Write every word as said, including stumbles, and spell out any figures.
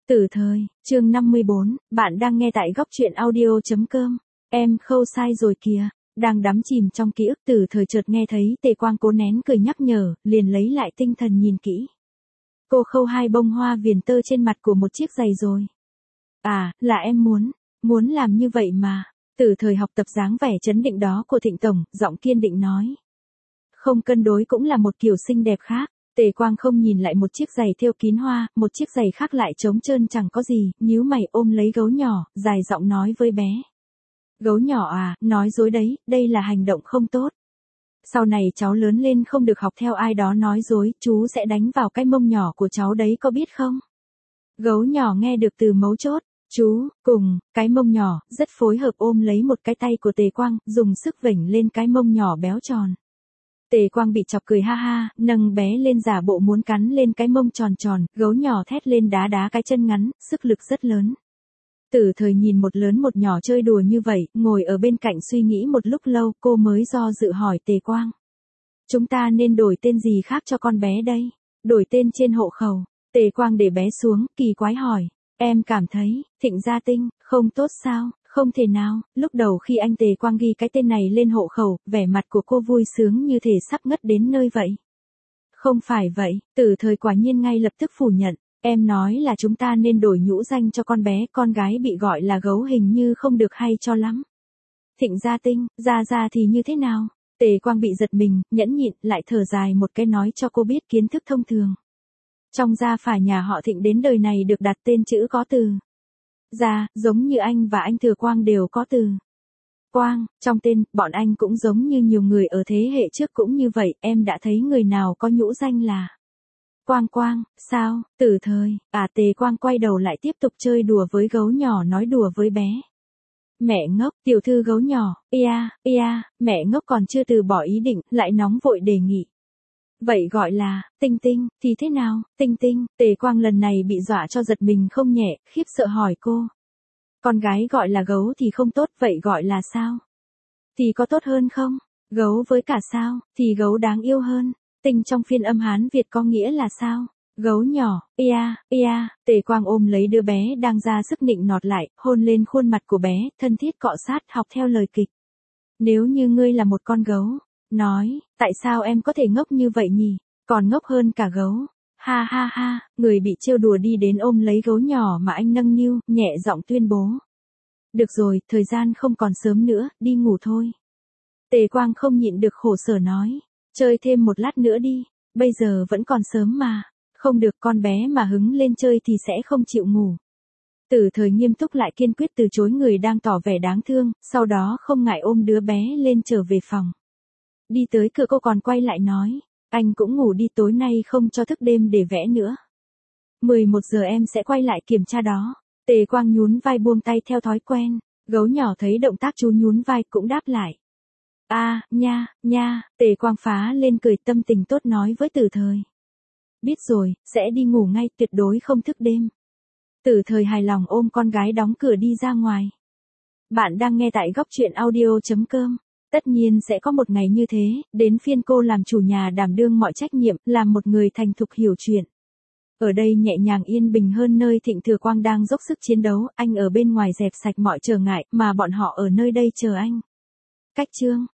Tử thời, chương năm mươi bốn, bạn đang nghe tại góc truyện audio chấm com. Em khâu sai rồi kìa. Đang đắm chìm trong ký ức Tử thời chợt nghe thấy Tề Quang cố nén cười nhắc nhở, liền lấy lại tinh thần nhìn kỹ. Cô khâu hai bông hoa viền tơ trên mặt của một chiếc giày rồi. À, là em muốn, muốn làm như vậy mà. Tử thời học tập dáng vẻ trấn định đó của Thịnh Tổng, giọng kiên định nói. Không cân đối cũng là một kiểu xinh đẹp khác. Tề Quang không nhìn lại một chiếc giày thêu kín hoa, một chiếc giày khác lại trống trơn chẳng có gì, nhíu mày ôm lấy gấu nhỏ, dài giọng nói với bé. Gấu nhỏ à, nói dối đấy, đây là hành động không tốt. Sau này cháu lớn lên không được học theo ai đó nói dối, chú sẽ đánh vào cái mông nhỏ của cháu đấy có biết không? Gấu nhỏ nghe được từ mấu chốt, chú, cùng, cái mông nhỏ, rất phối hợp ôm lấy một cái tay của Tề Quang, dùng sức vểnh lên cái mông nhỏ béo tròn. Tề Quang bị chọc cười ha ha, nâng bé lên giả bộ muốn cắn lên cái mông tròn tròn, gấu nhỏ thét lên đá đá cái chân ngắn, sức lực rất lớn. Tử thời nhìn một lớn một nhỏ chơi đùa như vậy, ngồi ở bên cạnh suy nghĩ một lúc lâu, cô mới do dự hỏi Tề Quang. Chúng ta nên đổi tên gì khác cho con bé đây? Đổi tên trên hộ khẩu. Tề Quang để bé xuống, kỳ quái hỏi. Em cảm thấy, Thịnh Gia Tinh, không tốt sao? Không thể nào, lúc đầu khi anh Tề Quang ghi cái tên này lên hộ khẩu, vẻ mặt của cô vui sướng như thể sắp ngất đến nơi vậy. Không phải vậy, Tử thời quả nhiên ngay lập tức phủ nhận, em nói là chúng ta nên đổi nhũ danh cho con bé, con gái bị gọi là gấu hình như không được hay cho lắm. Thịnh Gia Tinh, Gia Gia thì như thế nào? Tề Quang bị giật mình, nhẫn nhịn, lại thở dài một cái nói cho cô biết kiến thức thông thường. Trong gia phả nhà họ Thịnh đến đời này được đặt tên chữ có từ Gia, giống như anh và anh Thừa Quang đều có từ Quang, trong tên, bọn anh cũng giống như nhiều người ở thế hệ trước cũng như vậy, em đã thấy người nào có nhũ danh là Quang Quang, sao, Tử thời, à Tề Quang quay đầu lại tiếp tục chơi đùa với gấu nhỏ nói đùa với bé. Mẹ ngốc, tiểu thư gấu nhỏ, ia, ia, mẹ ngốc còn chưa từ bỏ ý định, lại nóng vội đề nghị. Vậy gọi là, Tinh Tinh, thì thế nào, Tinh Tinh, Tề Quang lần này bị dọa cho giật mình không nhẹ, khiếp sợ hỏi cô. Con gái gọi là gấu thì không tốt, vậy gọi là sao? Thì có tốt hơn không? Gấu với cả sao, thì gấu đáng yêu hơn. Tinh trong phiên âm Hán Việt có nghĩa là sao? Gấu nhỏ, ia, ia, Tề Quang ôm lấy đứa bé đang ra sức nịnh nọt lại, hôn lên khuôn mặt của bé, thân thiết cọ sát học theo lời kịch. Nếu như ngươi là một con gấu, nói, tại sao em có thể ngốc như vậy nhỉ, còn ngốc hơn cả gấu. Ha ha ha, người bị trêu đùa đi đến ôm lấy gấu nhỏ mà anh nâng niu, nhẹ giọng tuyên bố. Được rồi, thời gian không còn sớm nữa, đi ngủ thôi. Tề Quang không nhịn được khổ sở nói, chơi thêm một lát nữa đi, bây giờ vẫn còn sớm mà. Không được, con bé mà hứng lên chơi thì sẽ không chịu ngủ. Tử thời nghiêm túc lại kiên quyết từ chối người đang tỏ vẻ đáng thương, sau đó không ngại ôm đứa bé lên trở về phòng. Đi tới cửa cô còn quay lại nói, anh cũng ngủ đi, tối nay không cho thức đêm để vẽ nữa. mười một giờ em sẽ quay lại kiểm tra đó. Tề Quang nhún vai buông tay theo thói quen, gấu nhỏ thấy động tác chú nhún vai cũng đáp lại. A, à, nha, nha, Tề Quang phá lên cười tâm tình tốt nói với Tử thời. Biết rồi, sẽ đi ngủ ngay, tuyệt đối không thức đêm. Tử thời hài lòng ôm con gái đóng cửa đi ra ngoài. Bạn đang nghe tại góc truyện audio chấm com. Tất nhiên sẽ có một ngày như thế, đến phiên cô làm chủ nhà đảm đương mọi trách nhiệm, làm một người thành thục hiểu chuyện. Ở đây nhẹ nhàng yên bình hơn nơi Thịnh Thừa Quang đang dốc sức chiến đấu, anh ở bên ngoài dẹp sạch mọi trở ngại, mà bọn họ ở nơi đây chờ anh. Cách chương